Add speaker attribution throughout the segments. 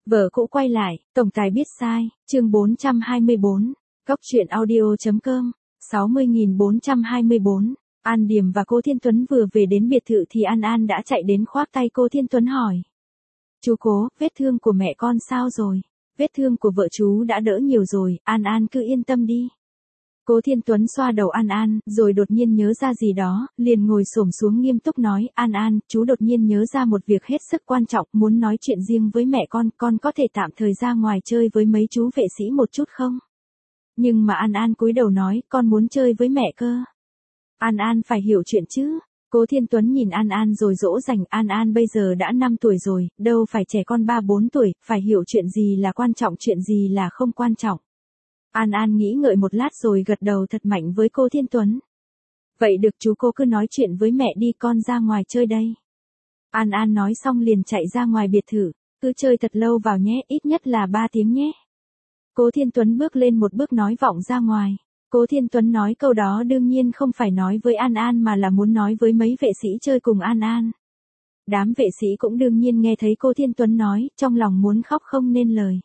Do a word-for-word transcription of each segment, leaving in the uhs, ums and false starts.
Speaker 1: Vợ cũ quay lại, tổng tài biết sai, chương bốn trăm hai mươi bốn, góc truyện audio.com, sáu mươi nghìn bốn trăm hai mươi bốn. An Điềm và cô Thiên Tuấn vừa về đến biệt thự thì An An đã chạy đến khoác tay cô Thiên Tuấn hỏi. Chú Cố, vết thương của mẹ con sao rồi? Vết thương của vợ chú đã đỡ nhiều rồi, An An cứ yên tâm đi. Cố Thiên Tuấn xoa đầu An An, rồi đột nhiên nhớ ra gì đó, liền ngồi xổm xuống nghiêm túc nói, An An, chú đột nhiên nhớ ra một việc hết sức quan trọng, muốn nói chuyện riêng với mẹ con, con có thể tạm thời ra ngoài chơi với mấy chú vệ sĩ một chút không? Nhưng mà An An cúi đầu nói, con muốn chơi với mẹ cơ. An An phải hiểu chuyện chứ. Cố Thiên Tuấn nhìn An An rồi dỗ dành, An An bây giờ đã năm tuổi rồi, đâu phải trẻ con ba bốn tuổi, phải hiểu chuyện gì là quan trọng, chuyện gì là không quan trọng. An An nghĩ ngợi một lát rồi gật đầu thật mạnh với cô Thiên Tuấn. Vậy được chú, cô cứ nói chuyện với mẹ đi, con ra ngoài chơi đây. An An nói xong liền chạy ra ngoài biệt thự, cứ chơi thật lâu vào nhé, ít nhất là ba tiếng nhé. Cố Thiên Tuấn bước lên một bước nói vọng ra ngoài. Cố Thiên Tuấn nói câu đó đương nhiên không phải nói với An An mà là muốn nói với mấy vệ sĩ chơi cùng An An. Đám vệ sĩ cũng đương nhiên nghe thấy cô Thiên Tuấn nói, trong lòng muốn khóc không nên lời.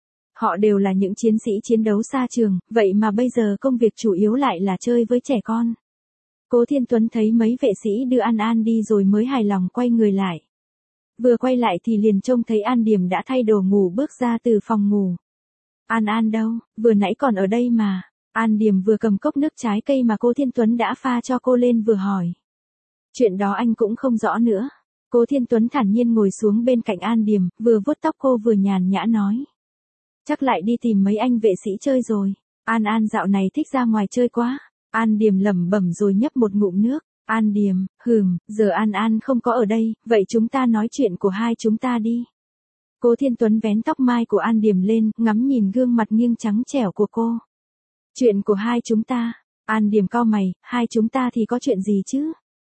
Speaker 1: Họ đều là những chiến sĩ chiến đấu xa trường, vậy mà bây giờ công việc chủ yếu lại là chơi với trẻ con. Cố Thiên Tuấn thấy mấy vệ sĩ đưa An An đi rồi mới hài lòng quay người lại. Vừa quay lại thì liền trông thấy An Điềm đã thay đồ ngủ bước ra từ phòng ngủ. An An đâu, vừa nãy còn ở đây mà. An Điềm vừa cầm cốc nước trái cây mà cô Thiên Tuấn đã pha cho cô lên vừa hỏi. Chuyện đó anh cũng không rõ nữa. Cố Thiên Tuấn thản nhiên ngồi xuống bên cạnh An Điềm, vừa vuốt tóc cô vừa nhàn nhã nói. Chắc lại đi tìm mấy anh vệ sĩ chơi rồi. An An dạo này thích ra ngoài chơi quá. An Điềm lẩm bẩm rồi nhấp một ngụm nước. An Điềm, hừm, giờ An An không có ở đây, vậy chúng ta nói chuyện của hai chúng ta đi. Cố Thiên Tuấn vén tóc mai của An Điềm lên, ngắm nhìn gương mặt nghiêng trắng trẻo của cô. Chuyện của hai chúng ta. An Điềm cau mày, hai chúng ta thì có chuyện gì chứ?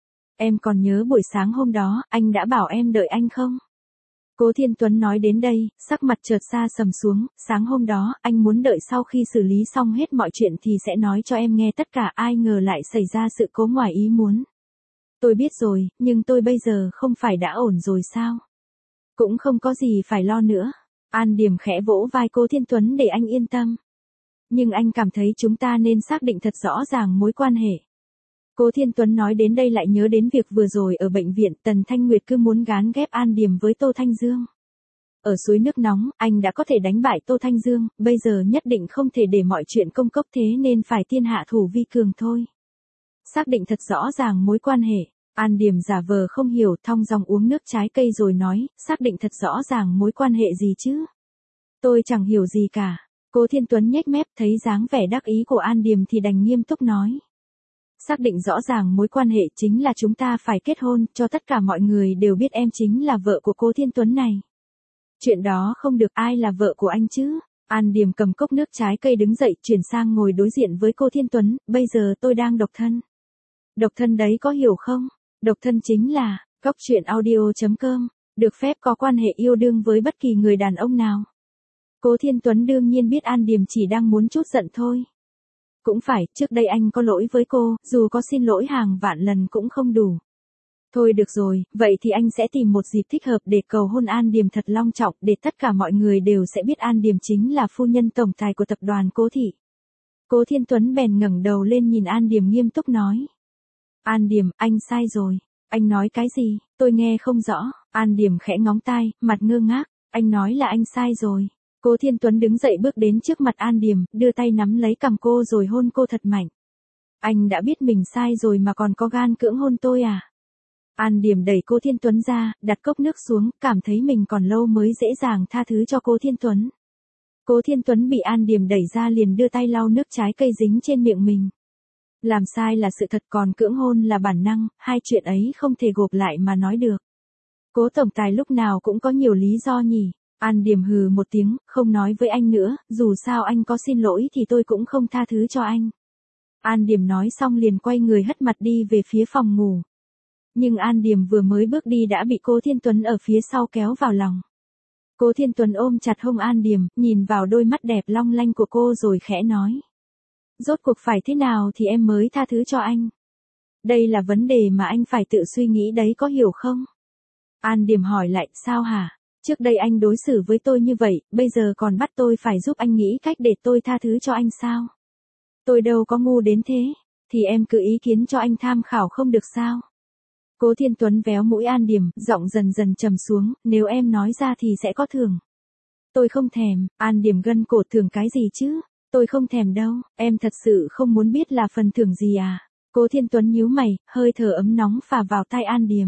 Speaker 1: Em còn nhớ buổi sáng hôm đó, anh đã bảo em đợi anh không? Cố Thiên Tuấn nói đến đây, sắc mặt chợt xa sầm xuống, sáng hôm đó, anh muốn đợi sau khi xử lý xong hết mọi chuyện thì sẽ nói cho em nghe tất cả, ai ngờ lại xảy ra sự cố ngoài ý muốn. Tôi biết rồi, nhưng tôi bây giờ không phải đã ổn rồi sao? Cũng không có gì phải lo nữa. An Điềm khẽ vỗ vai Cố Thiên Tuấn để anh yên tâm. Nhưng anh cảm thấy chúng ta nên xác định thật rõ ràng mối quan hệ. Cố Thiên Tuấn nói đến đây lại nhớ đến việc vừa rồi ở bệnh viện, Tần Thanh Nguyệt cứ muốn gán ghép An Điềm với Tô Thanh Dương. Ở suối nước nóng, anh đã có thể đánh bại Tô Thanh Dương, bây giờ nhất định không thể để mọi chuyện công cốc thế nên phải tiên hạ thủ vi cường thôi. Xác định thật rõ ràng mối quan hệ, An Điềm giả vờ không hiểu, thong dong uống nước trái cây rồi nói, xác định thật rõ ràng mối quan hệ gì chứ? Tôi chẳng hiểu gì cả. Cố Thiên Tuấn nhếch mép, thấy dáng vẻ đắc ý của An Điềm thì đành nghiêm túc nói. Xác định rõ ràng mối quan hệ chính là chúng ta phải kết hôn, cho tất cả mọi người đều biết em chính là vợ của Cố Thiên Tuấn này. Chuyện đó không được, ai là vợ của anh chứ? An Điềm cầm cốc nước trái cây đứng dậy, chuyển sang ngồi đối diện với Cố Thiên Tuấn, bây giờ tôi đang độc thân. Độc thân đấy có hiểu không? Độc thân chính là, góc truyện audio.com, được phép có quan hệ yêu đương với bất kỳ người đàn ông nào. Cố Thiên Tuấn đương nhiên biết An Điềm chỉ đang muốn chút giận thôi. Cũng phải, trước đây anh có lỗi với cô, dù có xin lỗi hàng vạn lần cũng không đủ. Thôi được rồi, vậy thì anh sẽ tìm một dịp thích hợp để cầu hôn An Điềm thật long trọng, để tất cả mọi người đều sẽ biết An Điềm chính là phu nhân tổng tài của tập đoàn Cố Thị. Cố Thiên Tuấn bèn ngẩng đầu lên nhìn An Điềm nghiêm túc nói. An Điềm, anh sai rồi. Anh nói cái gì, tôi nghe không rõ. An Điềm khẽ ngóng tai, mặt ngơ ngác, anh nói là anh sai rồi. Cố Thiên Tuấn đứng dậy bước đến trước mặt An Điềm, đưa tay nắm lấy cằm cô rồi hôn cô thật mạnh. Anh đã biết mình sai rồi mà còn có gan cưỡng hôn tôi à? An Điềm đẩy Cố Thiên Tuấn ra, đặt cốc nước xuống, cảm thấy mình còn lâu mới dễ dàng tha thứ cho Cố Thiên Tuấn. Cố Thiên Tuấn bị An Điềm đẩy ra liền đưa tay lau nước trái cây dính trên miệng mình. Làm sai là sự thật, còn cưỡng hôn là bản năng, hai chuyện ấy không thể gộp lại mà nói được. Cố tổng tài lúc nào cũng có nhiều lý do nhỉ? An Điềm hừ một tiếng, không nói với anh nữa, dù sao anh có xin lỗi thì tôi cũng không tha thứ cho anh. An Điềm nói xong liền quay người hất mặt đi về phía phòng ngủ. Nhưng An Điềm vừa mới bước đi đã bị Cố Thiên Tuấn ở phía sau kéo vào lòng. Cố Thiên Tuấn ôm chặt hông An Điềm, nhìn vào đôi mắt đẹp long lanh của cô rồi khẽ nói. Rốt cuộc phải thế nào thì em mới tha thứ cho anh? Đây là vấn đề mà anh phải tự suy nghĩ đấy, có hiểu không? An Điềm hỏi lại, sao hả? Trước đây anh đối xử với tôi như vậy, bây giờ còn bắt tôi phải giúp anh nghĩ cách để tôi tha thứ cho anh sao? Tôi đâu có ngu đến thế, thì em cứ ý kiến cho anh tham khảo không được sao? Cố Thiên Tuấn véo mũi An Điềm, giọng dần dần trầm xuống, nếu em nói ra thì sẽ có thưởng. Tôi không thèm. An Điềm gân cổ, thưởng cái gì chứ? Tôi không thèm đâu, em thật sự không muốn biết là phần thưởng gì à? Cố Thiên Tuấn nhíu mày, hơi thở ấm nóng phả vào tai An Điềm.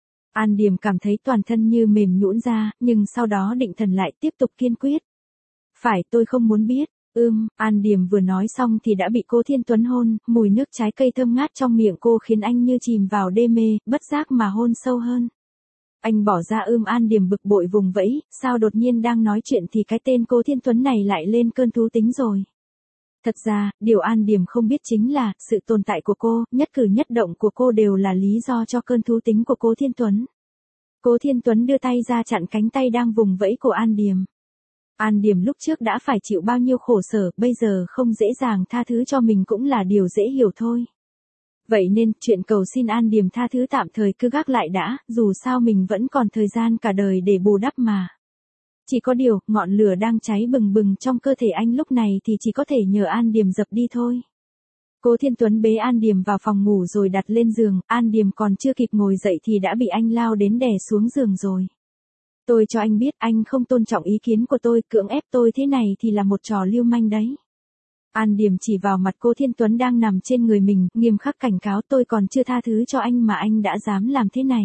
Speaker 1: An Điềm cảm thấy toàn thân như mềm nhũn ra, nhưng sau đó định thần lại tiếp tục kiên quyết. Phải, tôi không muốn biết. Ưm, An Điềm vừa nói xong thì đã bị Cố Thiên Tuấn hôn, mùi nước trái cây thơm ngát trong miệng cô khiến anh như chìm vào đê mê, bất giác mà hôn sâu hơn. Anh bỏ ra ưm. An Điềm bực bội vùng vẫy, sao đột nhiên đang nói chuyện thì cái tên Cố Thiên Tuấn này lại lên cơn thú tính rồi. Thật ra, điều An Điềm không biết chính là, sự tồn tại của cô, nhất cử nhất động của cô đều là lý do cho cơn thú tính của Cố Thiên Tuấn. Cố Thiên Tuấn đưa tay ra chặn cánh tay đang vùng vẫy của An Điềm. An Điềm lúc trước đã phải chịu bao nhiêu khổ sở, bây giờ không dễ dàng tha thứ cho mình cũng là điều dễ hiểu thôi. Vậy nên, chuyện cầu xin An Điềm tha thứ tạm thời cứ gác lại đã, dù sao mình vẫn còn thời gian cả đời để bù đắp mà. Chỉ có điều, ngọn lửa đang cháy bừng bừng trong cơ thể anh lúc này thì chỉ có thể nhờ An Điềm dập đi thôi. Cố Thiên Tuấn bế An Điềm vào phòng ngủ rồi đặt lên giường, An Điềm còn chưa kịp ngồi dậy thì đã bị anh lao đến đè xuống giường rồi. Tôi cho anh biết anh không tôn trọng ý kiến của tôi, cưỡng ép tôi thế này thì là một trò lưu manh đấy. An Điềm chỉ vào mặt Cố Thiên Tuấn đang nằm trên người mình, nghiêm khắc cảnh cáo, tôi còn chưa tha thứ cho anh mà anh đã dám làm thế này.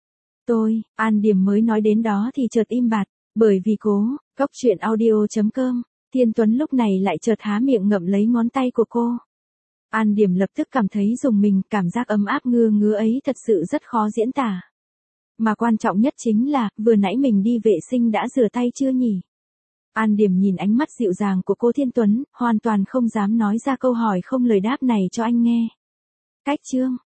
Speaker 1: Tôi, An Điềm mới nói đến đó thì chợt im bặt, bởi vì cố, Cóc Truyện Audio chấm com, Thiên Tuấn lúc này lại chợt há miệng ngậm lấy ngón tay của cô. An Điềm lập tức cảm thấy rùng mình, cảm giác ấm áp ngưa ngứa ấy thật sự rất khó diễn tả. Mà quan trọng nhất chính là, vừa nãy mình đi vệ sinh đã rửa tay chưa nhỉ? An Điềm nhìn ánh mắt dịu dàng của Cố Thiên Tuấn, hoàn toàn không dám nói ra câu hỏi không lời đáp này cho anh nghe. Cách chương